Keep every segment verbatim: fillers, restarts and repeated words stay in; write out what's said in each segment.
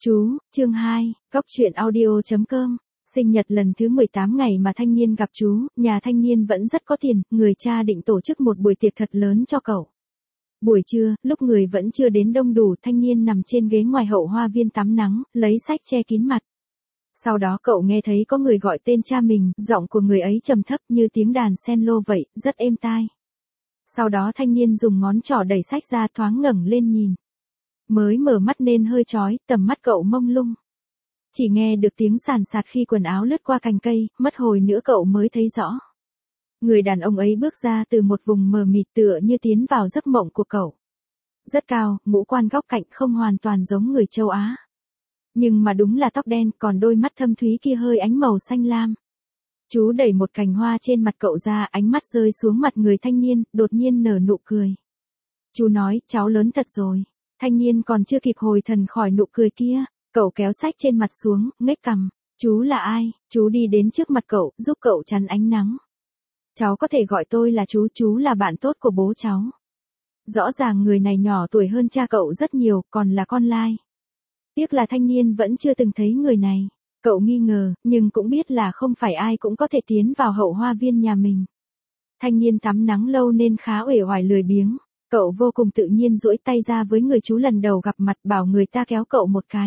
Chú, chương hai, góc truyện audio.com. Sinh nhật lần thứ mười tám ngày mà thanh niên gặp chú, nhà thanh niên vẫn rất có tiền, người cha định tổ chức một buổi tiệc thật lớn cho cậu. Buổi trưa, lúc người vẫn chưa đến đông đủ, thanh niên nằm trên ghế ngoài hậu hoa viên tắm nắng, lấy sách che kín mặt. Sau đó cậu nghe thấy có người gọi tên cha mình, giọng của người ấy trầm thấp như tiếng đàn cello vậy, rất êm tai. Sau đó thanh niên dùng ngón trỏ đẩy sách ra, thoáng ngẩng lên nhìn. Mới mở mắt nên hơi chói, tầm mắt cậu mông lung. Chỉ nghe được tiếng sàn sạt khi quần áo lướt qua cành cây, mất hồi nữa cậu mới thấy rõ. Người đàn ông ấy bước ra từ một vùng mờ mịt tựa như tiến vào giấc mộng của cậu. Rất cao, ngũ quan góc cạnh không hoàn toàn giống người châu Á. Nhưng mà đúng là tóc đen, còn đôi mắt thâm thúy kia hơi ánh màu xanh lam. Chú đẩy một cành hoa trên mặt cậu ra, ánh mắt rơi xuống mặt người thanh niên, đột nhiên nở nụ cười. Chú nói, cháu lớn thật rồi. Thanh niên còn chưa kịp hồi thần khỏi nụ cười kia, cậu kéo sách trên mặt xuống, ngếch cằm. Chú là ai? Chú đi đến trước mặt cậu, giúp cậu chắn ánh nắng. Cháu có thể gọi tôi là chú, chú là bạn tốt của bố cháu. Rõ ràng người này nhỏ tuổi hơn cha cậu rất nhiều, còn là con lai. Tiếc là thanh niên vẫn chưa từng thấy người này. Cậu nghi ngờ, nhưng cũng biết là không phải ai cũng có thể tiến vào hậu hoa viên nhà mình. Thanh niên tắm nắng lâu nên khá uể oải lười biếng. Cậu vô cùng tự nhiên duỗi tay ra với người chú lần đầu gặp mặt, bảo người ta kéo cậu một cái.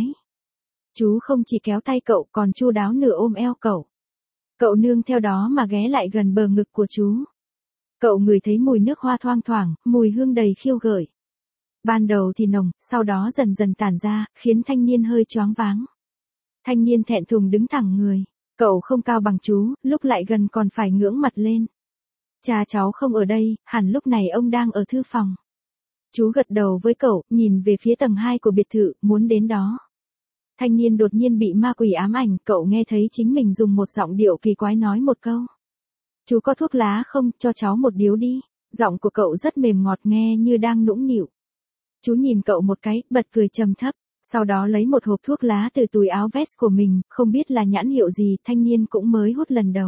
Chú không chỉ kéo tay cậu còn chu đáo nửa ôm eo cậu. Cậu nương theo đó mà ghé lại gần bờ ngực của chú. Cậu ngửi thấy mùi nước hoa thoang thoảng, mùi hương đầy khiêu gợi. Ban đầu thì nồng, sau đó dần dần tản ra, khiến thanh niên hơi choáng váng. Thanh niên thẹn thùng đứng thẳng người. Cậu không cao bằng chú, lúc lại gần còn phải ngưỡng mặt lên. Cha cháu không ở đây, hẳn lúc này ông đang ở thư phòng. Chú gật đầu với cậu, nhìn về phía tầng hai của biệt thự, muốn đến đó. Thanh niên đột nhiên bị ma quỷ ám ảnh, cậu nghe thấy chính mình dùng một giọng điệu kỳ quái nói một câu. Chú có thuốc lá không, cho cháu một điếu đi. Giọng của cậu rất mềm ngọt nghe như đang nũng nịu. Chú nhìn cậu một cái, bật cười trầm thấp, sau đó lấy một hộp thuốc lá từ túi áo vest của mình, không biết là nhãn hiệu gì, thanh niên cũng mới hút lần đầu.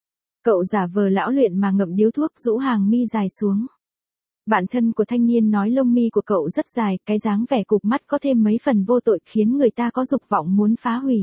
Cậu giả vờ lão luyện mà ngậm điếu thuốc, rũ hàng mi dài xuống. Bạn thân của thanh niên nói lông mi của cậu rất dài, cái dáng vẻ cụp mắt có thêm mấy phần vô tội khiến người ta có dục vọng muốn phá hủy.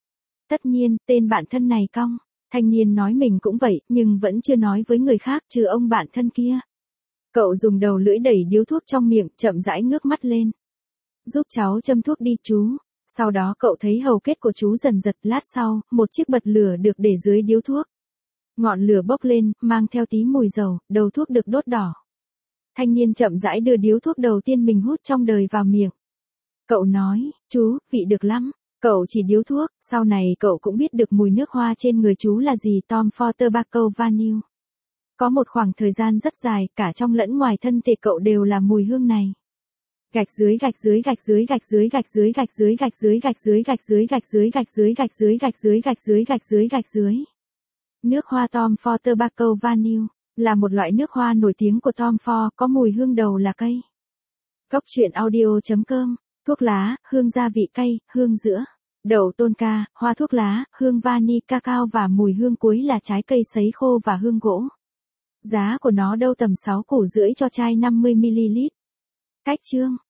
Tất nhiên, tên bạn thân này cong. Thanh niên nói mình cũng vậy, nhưng vẫn chưa nói với người khác trừ ông bạn thân kia. Cậu dùng đầu lưỡi đẩy điếu thuốc trong miệng, chậm rãi ngước mắt lên. Giúp cháu châm thuốc đi chú. Sau đó cậu thấy hầu kết của chú dần giật, lát sau, một chiếc bật lửa được để dưới điếu thuốc. Ngọn lửa bốc lên, mang theo tí mùi dầu, đầu thuốc được đốt đỏ. Thanh niên chậm rãi đưa điếu thuốc đầu tiên mình hút trong đời vào miệng. Cậu nói, chú, vị được lắm. Cậu chỉ điếu thuốc, sau này cậu cũng biết được mùi nước hoa trên người chú là gì, Tom Ford Tobacco Vanille. Có một khoảng thời gian rất dài, cả trong lẫn ngoài thân thể cậu đều là mùi hương này. Gạch dưới gạch dưới gạch dưới gạch dưới gạch dưới gạch dưới gạch dưới gạch dưới gạch dưới gạch dưới gạch dưới gạch dưới gạch dưới gạch dưới gạch dưới gạch dưới. Nước hoa Tom Ford Tobacco Vanille là một loại nước hoa nổi tiếng của Tom Ford, có mùi hương đầu là cây. Góc truyện audio.com. Thuốc lá, hương gia vị cay, hương giữa, đậu tonka, hoa thuốc lá, hương vani cacao và mùi hương cuối là trái cây sấy khô và hương gỗ. Giá của nó đâu tầm sáu củ rưỡi cho chai năm mươi mi li lít. Cách chương.